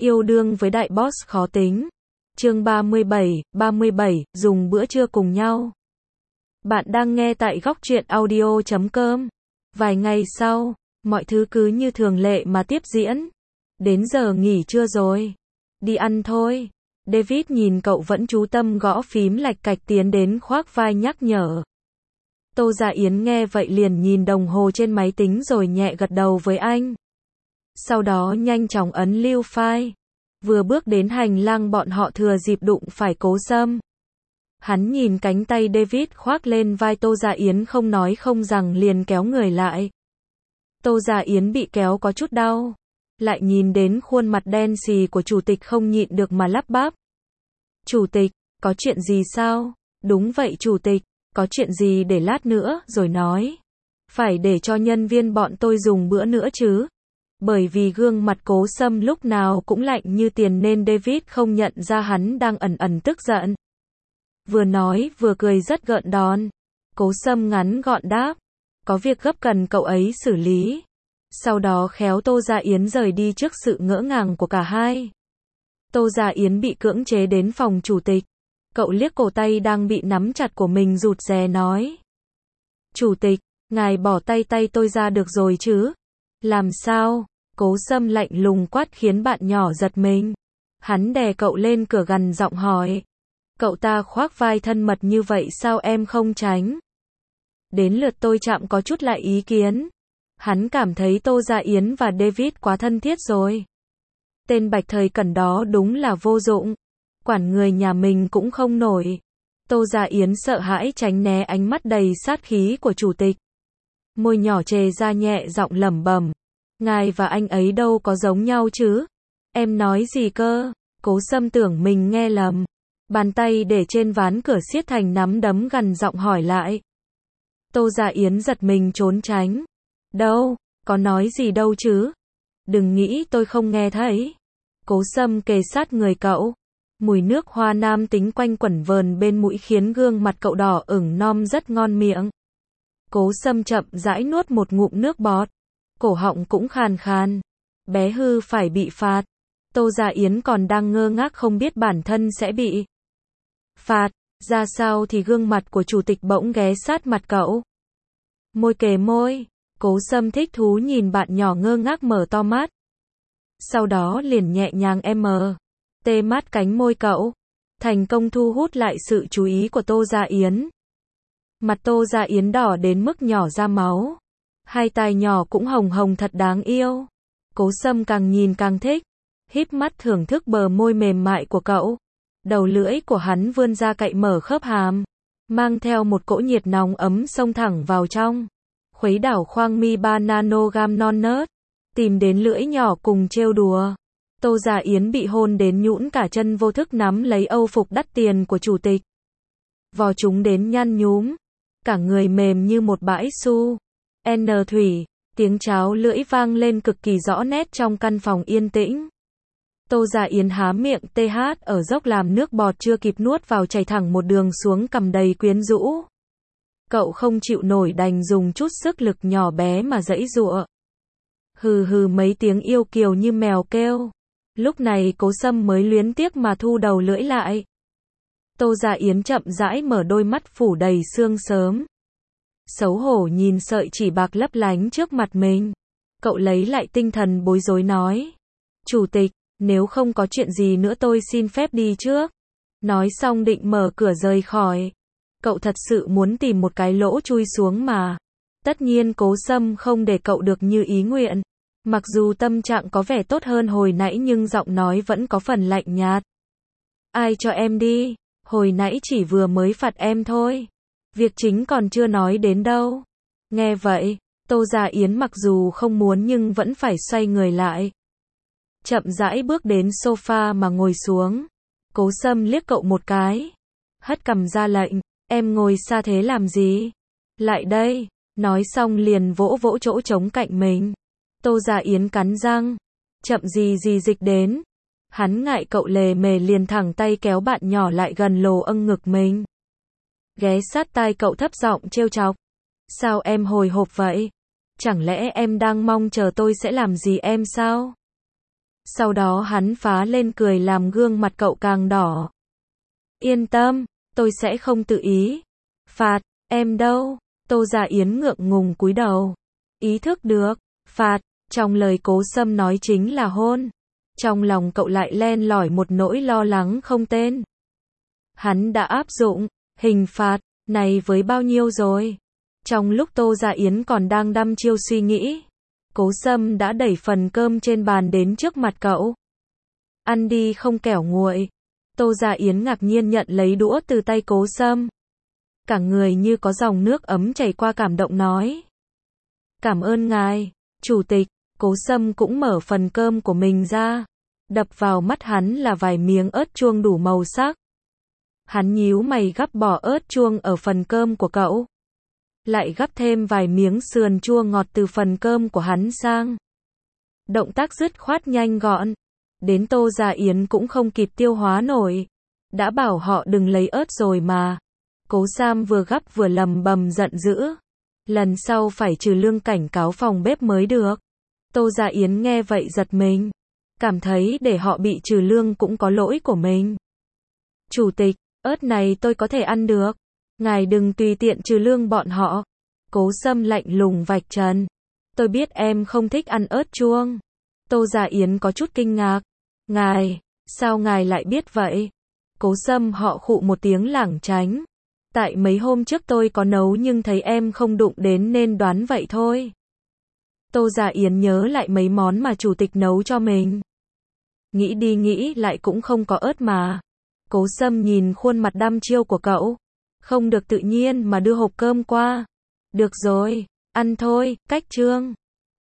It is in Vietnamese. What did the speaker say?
yêu đương với đại boss khó tính. Chương 37, dùng bữa trưa cùng nhau. Bạn đang nghe tại góc truyện audio.com. Vài ngày sau, mọi thứ cứ như thường lệ mà tiếp diễn. Đến giờ nghỉ trưa rồi. Đi ăn thôi. David nhìn cậu vẫn chú tâm gõ phím lạch cạch tiến đến khoác vai nhắc nhở. Tô Dạ Yến nghe vậy liền nhìn đồng hồ trên máy tính rồi nhẹ gật đầu với anh. Sau đó nhanh chóng ấn lưu file. Vừa bước đến hành lang bọn họ thừa dịp đụng phải Cố Sâm. Hắn nhìn cánh tay David khoác lên vai Tô Dạ Yến không nói không rằng liền kéo người lại. Tô Dạ Yến bị kéo có chút đau. Lại nhìn đến khuôn mặt đen xì của chủ tịch không nhịn được mà lắp bắp. Chủ tịch, có chuyện gì sao? Đúng vậy chủ tịch, có chuyện gì để lát nữa rồi nói. Phải để cho nhân viên bọn tôi dùng bữa nữa chứ. Bởi vì gương mặt Cố Sâm lúc nào cũng lạnh như tiền nên David không nhận ra hắn đang ẩn ẩn tức giận. Vừa nói vừa cười rất gợn đòn. Cố Sâm ngắn gọn đáp. Có việc gấp cần cậu ấy xử lý. Sau đó khéo Tô Dạ Yến rời đi trước sự ngỡ ngàng của cả hai. Tô Dạ Yến bị cưỡng chế đến phòng chủ tịch. Cậu liếc cổ tay đang bị nắm chặt của mình rụt rè nói. Chủ tịch, ngài bỏ tay tôi ra được rồi chứ? Làm sao? Cố Sâm lạnh lùng quát khiến bạn nhỏ giật mình. Hắn đè cậu lên cửa gằn giọng hỏi. Cậu ta khoác vai thân mật như vậy sao em không tránh? Đến lượt tôi chạm có chút lại ý kiến. Hắn cảm thấy Tô Dạ Yến và David quá thân thiết rồi. Tên Bạch Thời Cẩn đó đúng là vô dụng. Quản người nhà mình cũng không nổi. Tô Dạ Yến sợ hãi tránh né ánh mắt đầy sát khí của chủ tịch. Môi nhỏ trề ra nhẹ giọng lẩm bẩm. Ngài và anh ấy đâu có giống nhau chứ? Em nói gì cơ? Cố Sâm tưởng mình nghe lầm. Bàn tay để trên ván cửa siết thành nắm đấm gằn giọng hỏi lại. Tô Dạ Yến giật mình trốn tránh. Đâu, có nói gì đâu chứ? Đừng nghĩ tôi không nghe thấy. Cố Sâm kề sát người cậu. Mùi nước hoa nam tính quanh quẩn vờn bên mũi khiến gương mặt cậu đỏ ửng non rất ngon miệng. Cố Sâm chậm rãi nuốt một ngụm nước bọt. Cổ họng cũng khàn khàn. Bé hư phải bị phạt. Tô Dạ Yến còn đang ngơ ngác không biết bản thân sẽ bị phạt ra sao thì gương mặt của chủ tịch bỗng ghé sát mặt cậu. Môi kề môi. Cố Sâm thích thú nhìn bạn nhỏ ngơ ngác mở to mắt. Sau đó liền nhẹ nhàng tê mát cánh môi cậu. Thành công thu hút lại sự chú ý của Tô Dạ Yến. Mặt Tô Dạ Yến đỏ đến mức nhỏ ra máu. Hai tai nhỏ cũng hồng hồng thật đáng yêu. Cố Sâm càng nhìn càng thích. Híp mắt thưởng thức bờ môi mềm mại của cậu. Đầu lưỡi của hắn vươn ra cạy mở khớp hàm. Mang theo một cỗ nhiệt nóng ấm xông thẳng vào trong. Khuấy đảo khoang mi 3 nanogam non nớt. Tìm đến lưỡi nhỏ cùng trêu đùa. Tô Dạ Yến bị hôn đến nhũn cả chân vô thức nắm lấy âu phục đắt tiền của chủ tịch. Vò chúng đến nhăn nhúm. Cả người mềm như một bãi su. Thủy, tiếng cháo lưỡi vang lên cực kỳ rõ nét trong căn phòng yên tĩnh. Tô Dạ Yến há miệng TH ở dốc làm nước bọt chưa kịp nuốt vào chảy thẳng một đường xuống cằm đầy quyến rũ. Cậu không chịu nổi đành dùng chút sức lực nhỏ bé mà giãy giụa. Hừ hừ mấy tiếng yêu kiều như mèo kêu. Lúc này Cố Sâm mới luyến tiếc mà thu đầu lưỡi lại. Tô Dạ Yến chậm rãi mở đôi mắt phủ đầy sương sớm. Xấu hổ nhìn sợi chỉ bạc lấp lánh trước mặt mình. Cậu lấy lại tinh thần bối rối nói. Chủ tịch, nếu không có chuyện gì nữa tôi xin phép đi trước. Nói xong định mở cửa rời khỏi. Cậu thật sự muốn tìm một cái lỗ chui xuống mà. Tất nhiên Cố Sâm không để cậu được như ý nguyện. Mặc dù tâm trạng có vẻ tốt hơn hồi nãy nhưng giọng nói vẫn có phần lạnh nhạt. Ai cho em đi? Hồi nãy chỉ vừa mới phạt em thôi. Việc chính còn chưa nói đến đâu. Nghe vậy, Tô Dạ Yến mặc dù không muốn nhưng vẫn phải xoay người lại. Chậm rãi bước đến sofa mà ngồi xuống. Cố Sâm liếc cậu một cái. Hất cằm ra lệnh, em ngồi xa thế làm gì? Lại đây. Nói xong liền vỗ vỗ chỗ trống cạnh mình. Tô Dạ Yến cắn răng. Chậm gì dịch đến. Hắn ngại cậu lề mề liền thẳng tay kéo bạn nhỏ lại gần lồ âng ngực mình. Ghé sát tai cậu thấp giọng trêu chọc. Sao em hồi hộp vậy? Chẳng lẽ em đang mong chờ tôi sẽ làm gì em sao? Sau đó hắn phá lên cười làm gương mặt cậu càng đỏ. Yên tâm, tôi sẽ không tự ý. Phạt, em đâu? Tô Gia Yến ngượng ngùng cúi đầu. Ý thức được, phạt, trong lời Cố Sâm nói chính là hôn. Trong lòng cậu lại len lỏi một nỗi lo lắng không tên. Hắn đã áp dụng hình phạt này với bao nhiêu rồi? Trong lúc Tô Gia Yến còn đang đăm chiêu suy nghĩ, Cố Sâm đã đẩy phần cơm trên bàn đến trước mặt cậu. Ăn đi không kẻo nguội. Tô Gia Yến ngạc nhiên nhận lấy đũa từ tay Cố Sâm. Cả người như có dòng nước ấm chảy qua, cảm động nói. Cảm ơn ngài, chủ tịch. Cố Sâm cũng mở phần cơm của mình ra. Đập vào mắt hắn là vài miếng ớt chuông đủ màu sắc. Hắn nhíu mày gắp bỏ ớt chuông ở phần cơm của cậu. Lại gắp thêm vài miếng sườn chua ngọt từ phần cơm của hắn sang. Động tác dứt khoát nhanh gọn. Đến Tô Gia Yến cũng không kịp tiêu hóa nổi. Đã bảo họ đừng lấy ớt rồi mà. Cố Sam vừa gắp vừa lầm bầm giận dữ. Lần sau phải trừ lương cảnh cáo phòng bếp mới được. Tô Gia Yến nghe vậy giật mình. Cảm thấy để họ bị trừ lương cũng có lỗi của mình. Chủ tịch, ớt này tôi có thể ăn được. Ngài đừng tùy tiện trừ lương bọn họ. Cố Sâm lạnh lùng vạch trần. Tôi biết em không thích ăn ớt chuông. Tô Gia Yến có chút kinh ngạc. Ngài, sao ngài lại biết vậy? Cố Sâm họ khụ một tiếng lảng tránh. Tại mấy hôm trước tôi có nấu nhưng thấy em không đụng đến nên đoán vậy thôi. Tô Gia Yến nhớ lại mấy món mà chủ tịch nấu cho mình. Nghĩ đi nghĩ lại cũng không có ớt mà. Cố Sâm nhìn khuôn mặt đăm chiêu của cậu. Không được tự nhiên mà đưa hộp cơm qua. Được rồi, ăn thôi, cách chương.